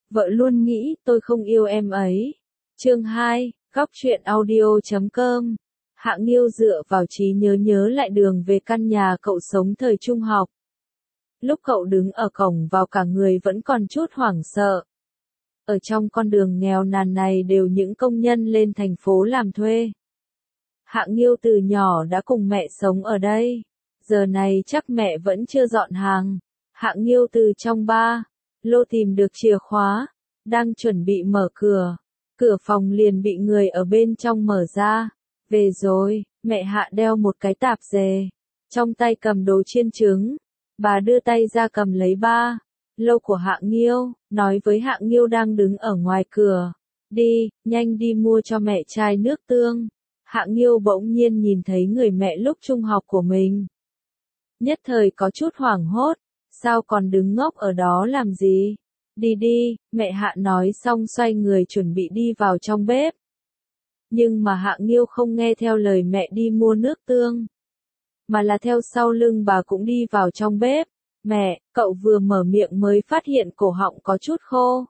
Vợ luôn nghĩ tôi không yêu em ấy. Chương 2, góc truyện audio.com. Hạ Nghiêu dựa vào trí nhớ lại đường về căn nhà cậu sống thời trung học. Lúc cậu đứng ở cổng vào cả người vẫn còn chút hoảng sợ. Ở trong con đường nghèo nàn này đều những công nhân lên thành phố làm thuê. Hạ Nghiêu từ nhỏ đã cùng mẹ sống ở đây. Giờ này chắc mẹ vẫn chưa dọn hàng. Hạ Nghiêu từ trong ba lô tìm được chìa khóa, đang chuẩn bị mở cửa. Cửa phòng liền bị người ở bên trong mở ra. Về rồi, mẹ Hạ đeo một cái tạp dề, trong tay cầm đồ chiên trứng. Bà đưa tay ra cầm lấy ba lô của Hạ Nghiêu, nói với Hạ Nghiêu đang đứng ở ngoài cửa. Đi, nhanh đi mua cho mẹ chai nước tương. Hạ Nghiêu bỗng nhiên nhìn thấy người mẹ lúc trung học của mình. Nhất thời có chút hoảng hốt, sao còn đứng ngốc ở đó làm gì? Đi đi, mẹ Hạ nói xong xoay người chuẩn bị đi vào trong bếp. Nhưng mà Hạ Nghiêu không nghe theo lời mẹ đi mua nước tương, mà là theo sau lưng bà cũng đi vào trong bếp. Mẹ, cậu vừa mở miệng mới phát hiện cổ họng có chút khô.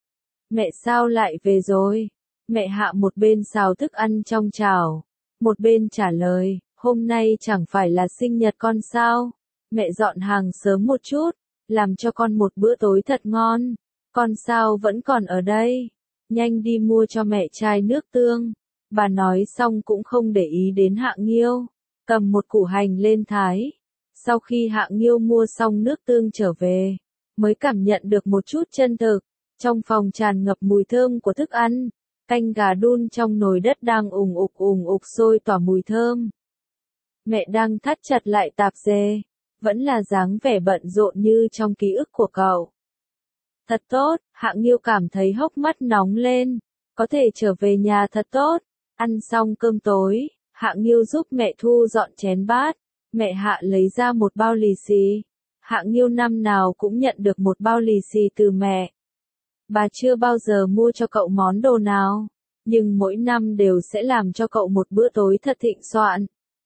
Mẹ sao lại về rồi? Mẹ Hạ một bên xào thức ăn trong chảo, một bên trả lời, hôm nay chẳng phải là sinh nhật con sao? Mẹ dọn hàng sớm một chút, làm cho con một bữa tối thật ngon. Con sao vẫn còn ở đây? Nhanh đi mua cho mẹ chai nước tương. Bà nói xong cũng không để ý đến Hạ Nghiêu, cầm một củ hành lên thái. Sau khi Hạ Nghiêu mua xong nước tương trở về, mới cảm nhận được một chút chân thực. Trong phòng tràn ngập mùi thơm của thức ăn, canh gà đun trong nồi đất đang ùng ục sôi tỏa mùi thơm. Mẹ đang thắt chặt lại tạp dề, vẫn là dáng vẻ bận rộn như trong ký ức của cậu. Thật tốt, Hạ Nghiêu cảm thấy hốc mắt nóng lên, có thể trở về nhà thật tốt. Ăn xong cơm tối, Hạ Nghiêu giúp mẹ thu dọn chén bát. Mẹ Hạ lấy ra một bao lì xì. Hạ Nghiêu năm nào cũng nhận được một bao lì xì từ mẹ. Bà chưa bao giờ mua cho cậu món đồ nào, nhưng mỗi năm đều sẽ làm cho cậu một bữa tối thật thịnh soạn.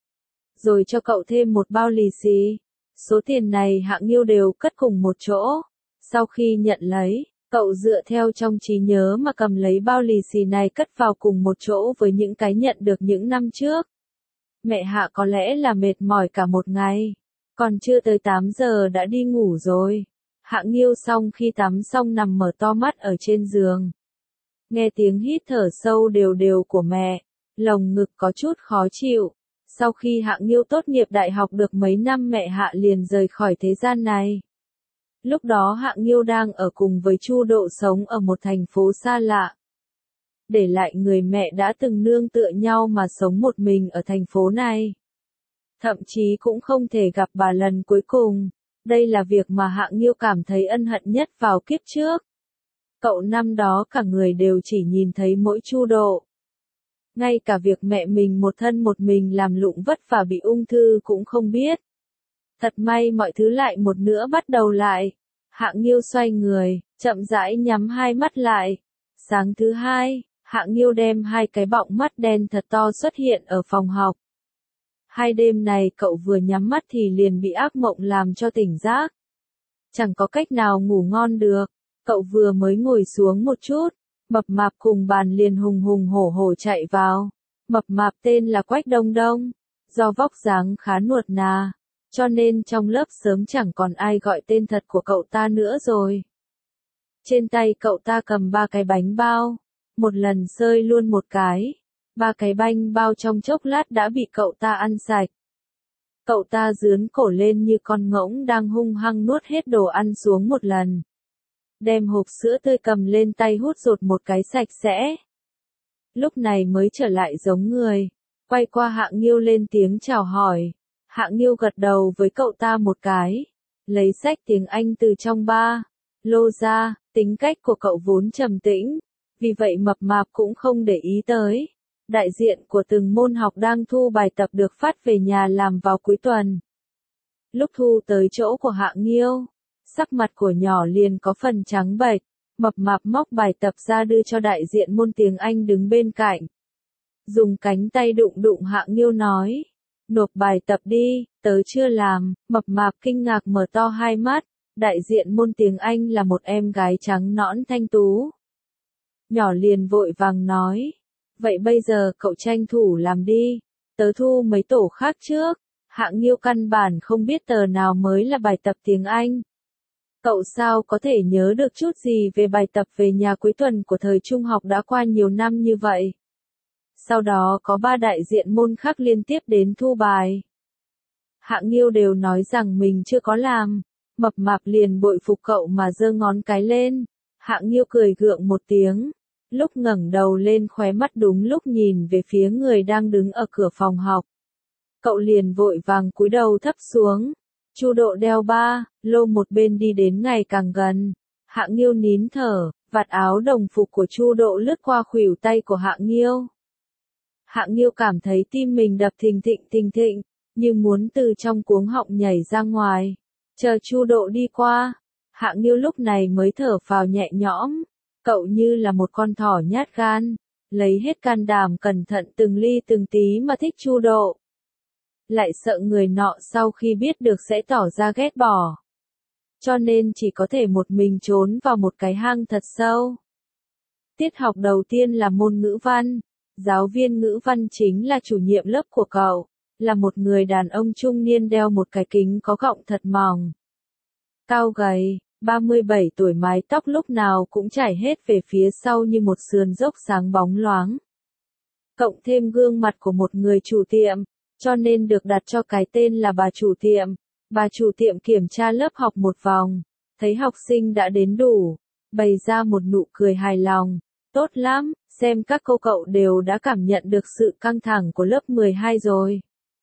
Rồi cho cậu thêm một bao lì xì. Số tiền này Hạ Nghiêu đều cất cùng một chỗ. Sau khi nhận lấy, cậu dựa theo trong trí nhớ mà cầm lấy bao lì xì này cất vào cùng một chỗ với những cái nhận được những năm trước. Mẹ Hạ có lẽ là mệt mỏi cả một ngày, còn chưa tới 8 giờ đã đi ngủ rồi. Hạ Nghiêu xong khi tắm xong nằm mở to mắt ở trên giường. Nghe tiếng hít thở sâu đều của mẹ, lồng ngực có chút khó chịu. Sau khi Hạ Nghiêu tốt nghiệp đại học được mấy năm mẹ Hạ liền rời khỏi thế gian này. Lúc đó Hạ Nghiêu đang ở cùng với Chu Độ sống ở một thành phố xa lạ. Để lại người mẹ đã từng nương tựa nhau mà sống một mình ở thành phố này. Thậm chí cũng không thể gặp bà lần cuối cùng. Đây là việc mà Hạ Nghiêu cảm thấy ân hận nhất vào kiếp trước. Cậu năm đó cả người đều chỉ nhìn thấy mỗi Chu Độ. Ngay cả việc mẹ mình một thân một mình làm lụng vất vả bị ung thư cũng không biết. Thật may mọi thứ lại một nữa bắt đầu lại. Hạ Nghiêu xoay người, chậm rãi nhắm hai mắt lại. Sáng thứ hai, Hạ Nghiêu đem hai cái bọng mắt đen thật to xuất hiện ở phòng học. Hai đêm này cậu vừa nhắm mắt thì liền bị ác mộng làm cho tỉnh giấc. Chẳng có cách nào ngủ ngon được. Cậu vừa mới ngồi xuống một chút, Mập Mạp cùng bàn liền hùng hổ chạy vào. Mập Mạp tên là Quách Đông Đông, do vóc dáng khá nuột nà, cho nên trong lớp sớm chẳng còn ai gọi tên thật của cậu ta nữa rồi. Trên tay cậu ta cầm 3 cái bánh bao, một lần xơi luôn một cái. 3 cái bánh bao trong chốc lát đã bị cậu ta ăn sạch. Cậu ta dướn cổ lên như con ngỗng đang hung hăng nuốt hết đồ ăn xuống một lần. Đem hộp sữa tươi cầm lên tay hút dột một cái sạch sẽ. Lúc này mới trở lại giống người. Quay qua Hạ Nghiêu lên tiếng chào hỏi. Hạ Nghiêu gật đầu với cậu ta một cái. Lấy sách tiếng Anh từ trong ba lô ra. Tính cách của cậu vốn trầm tĩnh, vì vậy Mập Mạp cũng không để ý tới. Đại diện của từng môn học đang thu bài tập được phát về nhà làm vào cuối tuần. Lúc thu tới chỗ của Hạ Nghiêu, sắc mặt của nhỏ liền có phần trắng bệch. Mập Mạp móc bài tập ra đưa cho đại diện môn tiếng Anh đứng bên cạnh. Dùng cánh tay đụng Hạ Nghiêu nói, nộp bài tập đi, tớ chưa làm. Mập Mạp kinh ngạc mở to hai mắt, Đại diện môn tiếng Anh là một em gái trắng nõn thanh tú. Nhỏ liền vội vàng nói. Vậy bây giờ cậu tranh thủ làm đi. Tớ thu mấy tổ khác trước. Hạng Nghiêu căn bản không biết tờ nào mới là bài tập tiếng Anh. Cậu sao có thể nhớ được chút gì về bài tập về nhà cuối tuần của thời trung học đã qua nhiều năm như vậy. Sau đó có 3 đại diện môn khác liên tiếp đến thu bài. Hạng Nghiêu đều nói rằng mình chưa có làm. Mập mạp liền bội phục cậu mà giơ ngón cái lên. Hạng Nghiêu cười gượng một tiếng. Lúc ngẩng đầu lên khóe mắt đúng lúc nhìn về phía người đang đứng ở cửa phòng học. Cậu liền vội vàng cúi đầu thấp xuống. Chu Độ đeo ba lô một bên đi đến ngày càng gần. Hạng Nghiêu nín thở, vạt áo đồng phục của Chu Độ lướt qua khuỷu tay của Hạng Nghiêu. Hạng Nghiêu cảm thấy tim mình đập thình thịch, như muốn từ trong cuống họng nhảy ra ngoài. Chờ Chu Độ đi qua, Hạng Nghiêu lúc này mới thở phào nhẹ nhõm. Cậu như là một con thỏ nhát gan, lấy hết can đảm cẩn thận từng ly từng tí mà thích Chu Độ. Lại sợ người nọ sau khi biết được sẽ tỏ ra ghét bỏ. Cho nên chỉ có thể một mình trốn vào một cái hang thật sâu. Tiết học đầu tiên là môn ngữ văn. Giáo viên ngữ văn chính là chủ nhiệm lớp của cậu, là một người đàn ông trung niên đeo một cái kính có gọng thật mỏng. Cao gầy, 37 tuổi, mái tóc lúc nào cũng chảy hết về phía sau như một sườn dốc sáng bóng loáng. Cộng thêm gương mặt của một người chủ tiệm, cho nên được đặt cho cái tên là bà chủ tiệm. Bà chủ tiệm kiểm tra lớp học một vòng, thấy học sinh đã đến đủ, bày ra một nụ cười hài lòng. Tốt lắm, xem các cô cậu đều đã cảm nhận được sự căng thẳng của lớp 12 rồi.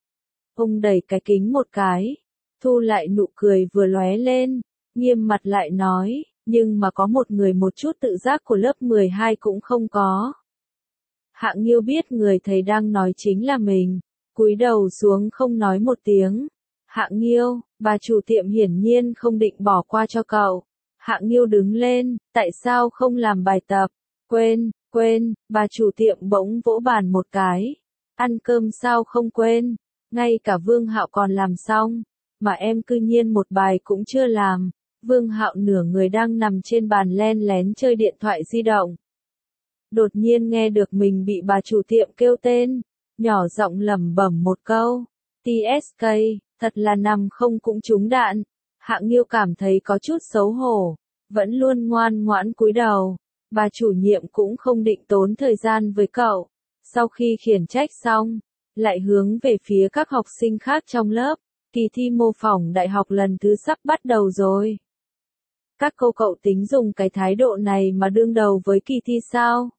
Ông đẩy cái kính một cái, thu lại nụ cười vừa lóe lên, nghiêm mặt lại nói, nhưng mà có một người một chút tự giác của lớp 12 cũng không có. Hạng Nghiêu biết người thầy đang nói chính là mình, cúi đầu xuống không nói một tiếng. Hạng Nghiêu, bà chủ tiệm hiển nhiên không định bỏ qua cho cậu. Hạng Nghiêu đứng lên, tại sao không làm bài tập? Quên, bà chủ tiệm bỗng vỗ bàn một cái. Ăn cơm sao không quên, ngay cả Vương Hạo còn làm xong, mà em cư nhiên một bài cũng chưa làm. Vương Hạo nửa người đang nằm trên bàn len lén chơi điện thoại di động. Đột nhiên nghe được mình bị bà chủ tiệm kêu tên, nhỏ giọng lẩm bẩm một câu. TSK, thật là nằm không cũng trúng đạn. Hạng Nghiêu cảm thấy có chút xấu hổ, vẫn luôn ngoan ngoãn cúi đầu. Bà chủ nhiệm cũng không định tốn thời gian với cậu. Sau khi khiển trách xong, lại hướng về phía các học sinh khác trong lớp. Kỳ thi mô phỏng đại học lần thứ sắp bắt đầu rồi. Các cô cậu tính dùng cái thái độ này mà đương đầu với kỳ thi sao?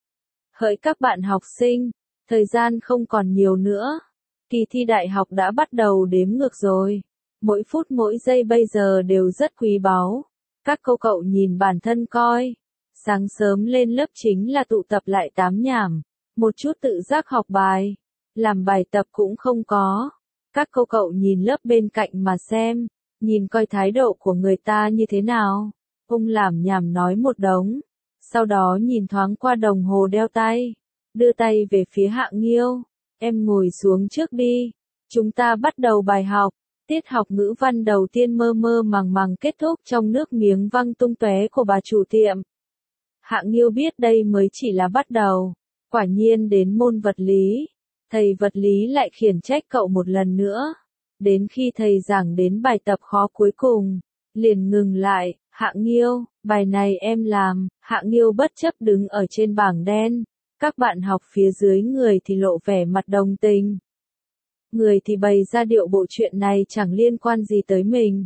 Hỡi các bạn học sinh, thời gian không còn nhiều nữa. Kỳ thi đại học đã bắt đầu đếm ngược rồi. Mỗi phút mỗi giây bây giờ đều rất quý báu. Các cô cậu nhìn bản thân coi. Sáng sớm lên lớp chính là tụ tập lại tám nhảm. Một chút tự giác học bài. Làm bài tập cũng không có. Các cô cậu nhìn lớp bên cạnh mà xem. Nhìn coi thái độ của người ta như thế nào. Ông làm nhảm nói một đống. Sau đó nhìn thoáng qua đồng hồ đeo tay. Đưa tay về phía Hạng Nghiêu. Em ngồi xuống trước đi. Chúng ta bắt đầu bài học. Tiết học ngữ văn đầu tiên mơ mơ màng màng kết thúc trong nước miếng văng tung tóe của bà chủ tiệm. Hạng Nghiêu biết đây mới chỉ là bắt đầu. Quả nhiên đến môn vật lý. Thầy vật lý lại khiển trách cậu một lần nữa. Đến khi thầy giảng đến bài tập khó cuối cùng, liền ngừng lại. Hạng Nghiêu, bài này em làm. Hạng Nghiêu bất chấp đứng ở trên bảng đen. Các bạn học phía dưới người thì lộ vẻ mặt đồng tình. Người thì bày ra điệu bộ chuyện này chẳng liên quan gì tới mình.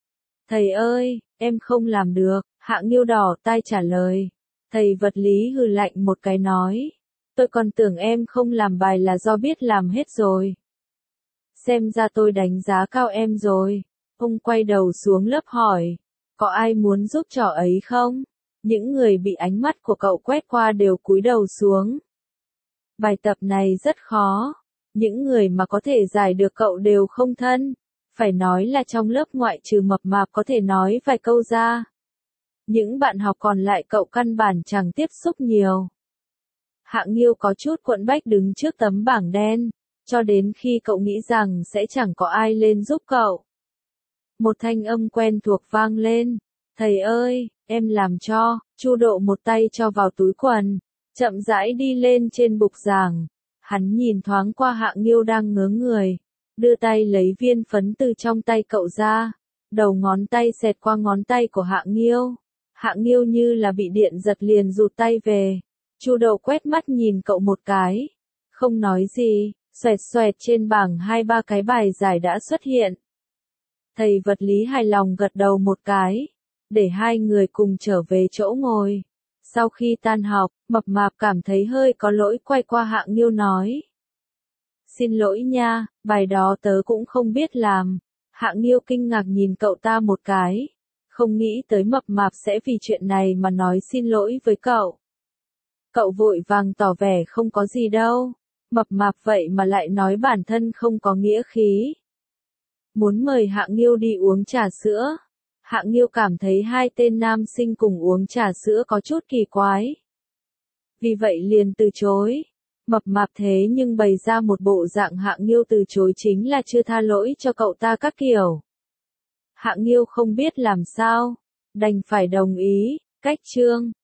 Thầy ơi, em không làm được. Hạng Nghiêu đỏ tai trả lời. Thầy vật lý hừ lạnh một cái nói. Tôi còn tưởng em không làm bài là do biết làm hết rồi. Xem ra tôi đánh giá cao em rồi. Ông quay đầu xuống lớp hỏi. Có ai muốn giúp trò ấy không? Những người bị ánh mắt của cậu quét qua đều cúi đầu xuống. Bài tập này rất khó. Những người mà có thể giải được cậu đều không thân. Phải nói là trong lớp ngoại trừ mập mạp có thể nói vài câu ra. Những bạn học còn lại cậu căn bản chẳng tiếp xúc nhiều. Hạng Nghiêu có chút quẫn bách đứng trước tấm bảng đen, cho đến khi cậu nghĩ rằng sẽ chẳng có ai lên giúp cậu. Một thanh âm quen thuộc vang lên. Thầy ơi, em làm cho. Chu Độ một tay cho vào túi quần, chậm rãi đi lên trên bục giảng. Hắn nhìn thoáng qua Hạ Nghiêu đang ngớ người, đưa tay lấy viên phấn từ trong tay cậu ra. Đầu ngón tay xẹt qua ngón tay của Hạ Nghiêu. Hạ Nghiêu như là bị điện giật liền rụt tay về. Chu Độ quét mắt nhìn cậu một cái, không nói gì. Xoẹt xoẹt trên bảng 2-3 cái bài giải đã xuất hiện. Thầy vật lý hài lòng gật đầu một cái, để hai người cùng trở về chỗ ngồi. Sau khi tan học, Mập Mạp cảm thấy hơi có lỗi quay qua Hạ Nghiêu nói. Xin lỗi nha, bài đó tớ cũng không biết làm. Hạ Nghiêu kinh ngạc nhìn cậu ta một cái, không nghĩ tới Mập Mạp sẽ vì chuyện này mà nói xin lỗi với cậu. Cậu vội vàng tỏ vẻ không có gì đâu. Mập Mạp vậy mà lại nói bản thân không có nghĩa khí. Muốn mời Hạ Nghiêu đi uống trà sữa. Hạ Nghiêu cảm thấy hai tên nam sinh cùng uống trà sữa có chút kỳ quái. Vì vậy liền từ chối. Mập Mạp thế nhưng bày ra một bộ dạng Hạ Nghiêu từ chối chính là chưa tha lỗi cho cậu ta các kiểu. Hạ Nghiêu không biết làm sao, đành phải đồng ý. Cách chương